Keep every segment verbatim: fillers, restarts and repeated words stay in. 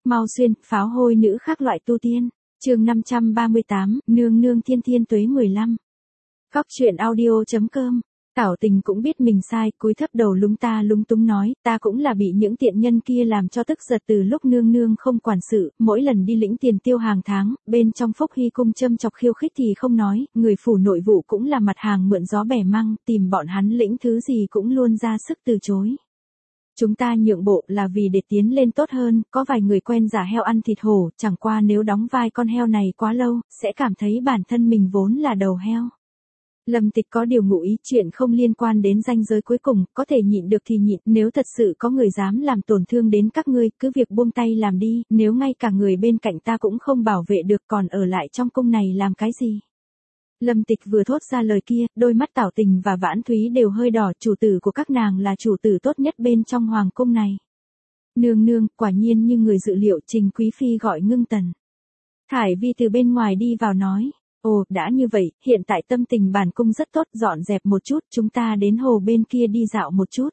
Mau xuyên, pháo hôi nữ khác loại tu tiên. Chương năm trăm ba mươi tám, nương nương thiên thiên tuế mười lăm. Góc truyện audio chấm com. Tảo Tình cũng biết mình sai, cúi thấp đầu lúng ta lúng túng nói, ta cũng là bị những tiện nhân kia làm cho tức giật từ lúc nương nương không quản sự, mỗi lần đi lĩnh tiền tiêu hàng tháng, bên trong Phúc Hy cung châm chọc khiêu khích thì không nói, người phủ nội vụ cũng là mặt hàng mượn gió bẻ măng, tìm bọn hắn lĩnh thứ gì cũng luôn ra sức từ chối. Chúng ta nhượng bộ là vì để tiến lên tốt hơn, có vài người quen giả heo ăn thịt hổ, chẳng qua nếu đóng vai con heo này quá lâu, sẽ cảm thấy bản thân mình vốn là đầu heo. Lâm Tịch có điều ngụ ý, chuyện không liên quan đến ranh giới cuối cùng, có thể nhịn được thì nhịn, nếu thật sự có người dám làm tổn thương đến các ngươi, cứ việc buông tay làm đi, nếu ngay cả người bên cạnh ta cũng không bảo vệ được còn ở lại trong cung này làm cái gì. Lâm Tịch vừa thốt ra lời kia, đôi mắt Tảo Tình và Vãn Thúy đều hơi đỏ, chủ tử của các nàng là chủ tử tốt nhất bên trong hoàng cung này. Nương nương, quả nhiên như người dự liệu, Trình Quý Phi gọi Ngưng Tần. Thải Vi từ bên ngoài đi vào nói, ồ, đã như vậy, hiện tại tâm tình bản cung rất tốt, dọn dẹp một chút, chúng ta đến hồ bên kia đi dạo một chút.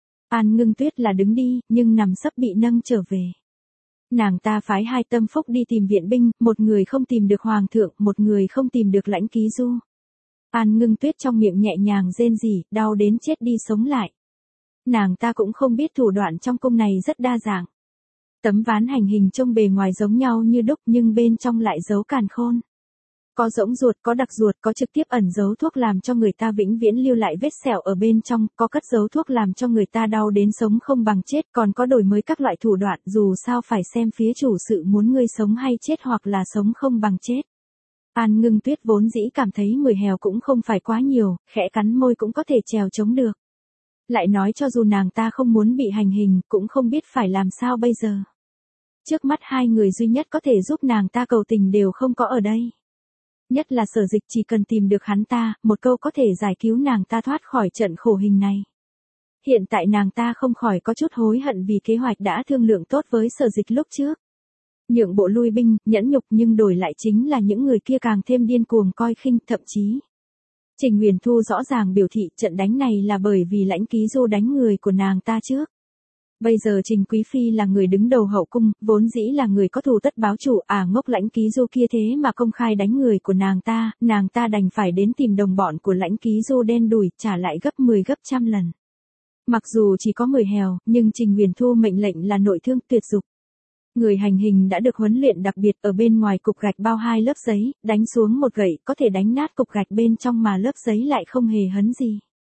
An Ngưng Tuyết là đứng đi, nhưng nằm sấp bị nâng trở về. Nàng ta phái hai tâm phúc đi tìm viện binh, một người không tìm được hoàng thượng, một người không tìm được Lãnh Ký Du. An Ngưng Tuyết trong miệng nhẹ nhàng rên rỉ, đau đến chết đi sống lại. Nàng ta cũng không biết thủ đoạn trong cung này rất đa dạng. Tấm ván hành hình trông bề ngoài giống nhau như đúc nhưng bên trong lại giấu càn khôn. Có rỗng ruột, có đặc ruột, có trực tiếp ẩn giấu thuốc làm cho người ta vĩnh viễn lưu lại vết sẹo ở bên trong, có cất giấu thuốc làm cho người ta đau đến sống không bằng chết, còn có đổi mới các loại thủ đoạn, dù sao phải xem phía chủ sự muốn ngươi sống hay chết hoặc là sống không bằng chết. An Ngưng Tuyết vốn dĩ cảm thấy mười hèo cũng không phải quá nhiều, khẽ cắn môi cũng có thể trèo chống được. Lại nói cho dù nàng ta không muốn bị hành hình, cũng không biết phải làm sao bây giờ. Trước mắt hai người duy nhất có thể giúp nàng ta cầu tình đều không có ở đây. Nhất là Sở Dịch, chỉ cần tìm được hắn ta, một câu có thể giải cứu nàng ta thoát khỏi trận khổ hình này. Hiện tại nàng ta không khỏi có chút hối hận vì kế hoạch đã thương lượng tốt với Sở Dịch lúc trước. Nhượng bộ lui binh, nhẫn nhục nhưng đổi lại chính là những người kia càng thêm điên cuồng coi khinh, thậm chí. Trình Huyền Thu rõ ràng biểu thị trận đánh này là bởi vì Lãnh Ký Du đánh người của nàng ta trước. Bây giờ Trình Quý Phi là người đứng đầu hậu cung, vốn dĩ là người có thù tất báo chủ, à ngốc Lãnh Ký Du kia thế mà công khai đánh người của nàng ta, nàng ta đành phải đến tìm đồng bọn của Lãnh Ký Du đen đủi, trả lại gấp mười gấp trăm lần. Mặc dù chỉ có mười hèo, nhưng Trình Huyền Thu mệnh lệnh là nội thương tuyệt dục. Người hành hình đã được huấn luyện đặc biệt, ở bên ngoài cục gạch bao hai lớp giấy, đánh xuống một gậy có thể đánh nát cục gạch bên trong mà lớp giấy lại không hề hấn gì.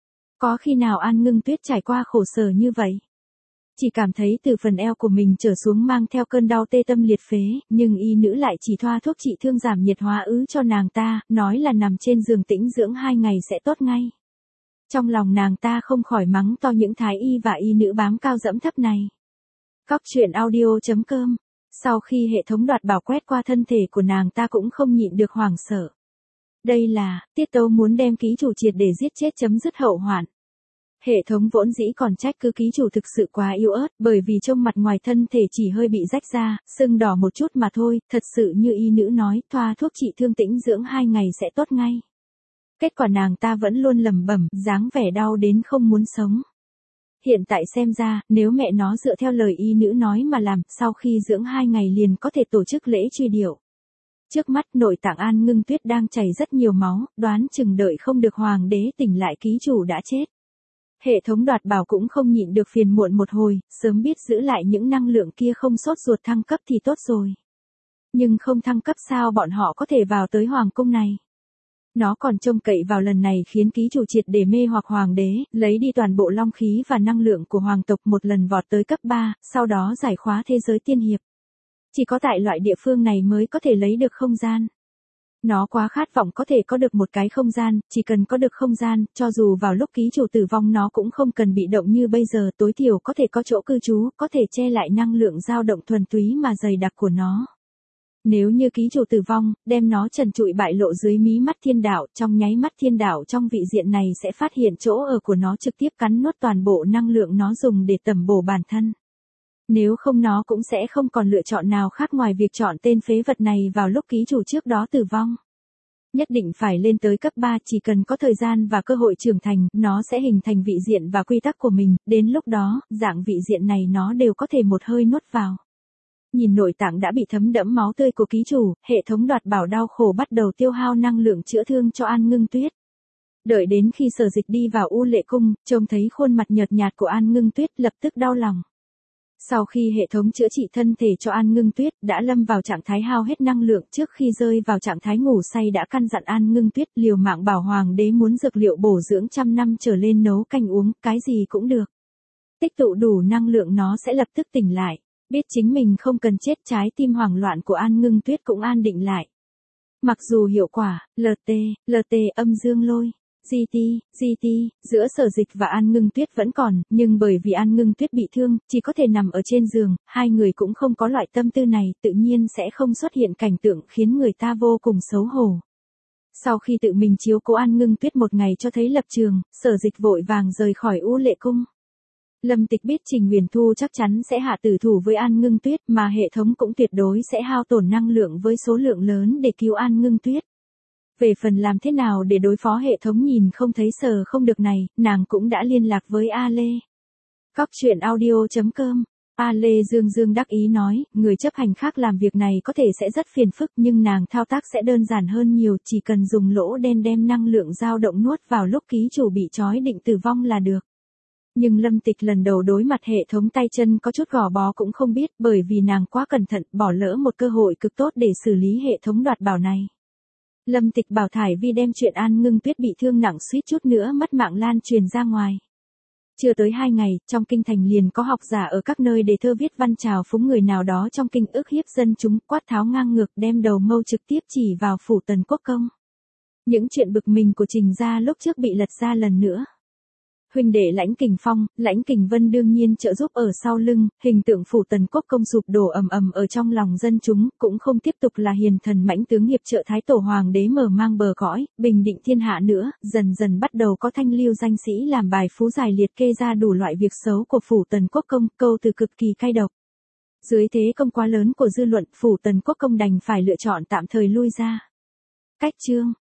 Có khi nào An Ngưng Tuyết trải qua khổ sở như vậy? Chỉ cảm thấy từ phần eo của mình trở xuống mang theo cơn đau tê tâm liệt phế, nhưng y nữ lại chỉ thoa thuốc trị thương giảm nhiệt hóa ứ cho nàng ta, nói là nằm trên giường tĩnh dưỡng hai ngày sẽ tốt ngay. Trong lòng nàng ta không khỏi mắng to những thái y và y nữ bám cao dẫm thấp này. Góc truyện audio chấm com. Sau khi hệ thống đoạt bảo quét qua thân thể của nàng ta cũng không nhịn được hoảng sợ. Đây là, tiết tấu muốn đem ký chủ triệt để giết chết chấm dứt hậu hoạn. Hệ thống vốn dĩ còn trách cứ ký chủ thực sự quá yếu ớt, bởi vì trông mặt ngoài thân thể chỉ hơi bị rách ra, sưng đỏ một chút mà thôi, thật sự như y nữ nói, thoa thuốc trị thương tĩnh dưỡng hai ngày sẽ tốt ngay. Kết quả nàng ta vẫn luôn lẩm bẩm, dáng vẻ đau đến không muốn sống. Hiện tại xem ra, nếu mẹ nó dựa theo lời y nữ nói mà làm, sau khi dưỡng hai ngày liền có thể tổ chức lễ truy điệu. Trước mắt nội tạng An Ngưng Tuyết đang chảy rất nhiều máu, đoán chừng đợi không được hoàng đế tỉnh lại ký chủ đã chết. Hệ thống đoạt bảo cũng không nhịn được phiền muộn một hồi, sớm biết giữ lại những năng lượng kia không sốt ruột thăng cấp thì tốt rồi. Nhưng không thăng cấp sao bọn họ có thể vào tới hoàng cung này. Nó còn trông cậy vào lần này khiến ký chủ triệt để mê hoặc hoàng đế, lấy đi toàn bộ long khí và năng lượng của hoàng tộc một lần vọt tới cấp ba, sau đó giải khóa thế giới tiên hiệp. Chỉ có tại loại địa phương này mới có thể lấy được không gian. Nó quá khát vọng có thể có được một cái không gian, chỉ cần có được không gian, cho dù vào lúc ký chủ tử vong nó cũng không cần bị động như bây giờ, tối thiểu có thể có chỗ cư trú, có thể che lại năng lượng dao động thuần túy mà dày đặc của nó. Nếu như ký chủ tử vong, đem nó trần trụi bại lộ dưới mí mắt thiên đạo, trong nháy mắt thiên đạo trong vị diện này sẽ phát hiện chỗ ở của nó trực tiếp cắn nuốt toàn bộ năng lượng nó dùng để tẩm bổ bản thân. Nếu không nó cũng sẽ không còn lựa chọn nào khác ngoài việc chọn tên phế vật này vào lúc ký chủ trước đó tử vong. Nhất định phải lên tới cấp ba, chỉ cần có thời gian và cơ hội trưởng thành, nó sẽ hình thành vị diện và quy tắc của mình, đến lúc đó, dạng vị diện này nó đều có thể một hơi nuốt vào. Nhìn nội tạng đã bị thấm đẫm máu tươi của ký chủ, hệ thống đoạt bảo đau khổ bắt đầu tiêu hao năng lượng chữa thương cho An Ngưng Tuyết. Đợi đến khi Sở Dịch đi vào U Lệ Cung, trông thấy khuôn mặt nhợt nhạt của An Ngưng Tuyết lập tức đau lòng. Sau khi hệ thống chữa trị thân thể cho An Ngưng Tuyết đã lâm vào trạng thái hao hết năng lượng, trước khi rơi vào trạng thái ngủ say đã căn dặn An Ngưng Tuyết liều mạng bảo hoàng đế muốn dược liệu bổ dưỡng trăm năm trở lên nấu canh uống, cái gì cũng được. Tích tụ đủ năng lượng nó sẽ lập tức tỉnh lại. Biết chính mình không cần chết, trái tim hoảng loạn của An Ngưng Tuyết cũng an định lại. Mặc dù hiệu quả, lờ tê, lờ tê âm dương lôi, giê tê, giê tê, giữa Sở Dịch và An Ngưng Tuyết vẫn còn, nhưng bởi vì An Ngưng Tuyết bị thương, chỉ có thể nằm ở trên giường, hai người cũng không có loại tâm tư này, tự nhiên sẽ không xuất hiện cảnh tượng khiến người ta vô cùng xấu hổ. Sau khi tự mình chiếu cố An Ngưng Tuyết một ngày cho thấy lập trường, Sở Dịch vội vàng rời khỏi U Lệ Cung. Lâm Tịch biết Trình Huyền Thu chắc chắn sẽ hạ tử thủ với An Ngưng Tuyết, mà hệ thống cũng tuyệt đối sẽ hao tổn năng lượng với số lượng lớn để cứu An Ngưng Tuyết. Về phần làm thế nào để đối phó hệ thống nhìn không thấy sờ không được này, nàng cũng đã liên lạc với A Lê. Cóc truyện audio chấm com. A Lê dương dương đắc ý nói, người chấp hành khác làm việc này có thể sẽ rất phiền phức nhưng nàng thao tác sẽ đơn giản hơn nhiều, chỉ cần dùng lỗ đen đem năng lượng dao động nuốt vào lúc ký chủ bị trói định tử vong là được. Nhưng Lâm Tịch lần đầu đối mặt hệ thống tay chân có chút gò bó cũng không biết, bởi vì nàng quá cẩn thận, bỏ lỡ một cơ hội cực tốt để xử lý hệ thống đoạt bảo này. Lâm Tịch bảo Thải Vi đem chuyện An Ngưng Tuyết bị thương nặng suýt chút nữa mất mạng lan truyền ra ngoài. Chưa tới hai ngày, trong kinh thành liền có học giả ở các nơi đề thơ viết văn trào phúng người nào đó trong kinh, ức hiếp dân chúng, quát tháo ngang ngược, đem đầu mâu trực tiếp chỉ vào phủ Tần Quốc Công. Những chuyện bực mình của Trình gia lúc trước bị lật ra lần nữa. Huynh đệ Lãnh Kình Phong, Lãnh Kình Vân đương nhiên trợ giúp ở sau lưng, hình tượng phủ Tần Quốc Công sụp đổ ầm ầm ở trong lòng dân chúng, cũng không tiếp tục là hiền thần mãnh tướng hiệp trợ Thái Tổ Hoàng đế mở mang bờ cõi, bình định thiên hạ nữa, dần dần bắt đầu có thanh lưu danh sĩ làm bài phú giải liệt kê ra đủ loại việc xấu của phủ Tần Quốc Công, câu từ cực kỳ cay độc. Dưới thế công quá lớn của dư luận, phủ Tần Quốc Công đành phải lựa chọn tạm thời lui ra. Cách chương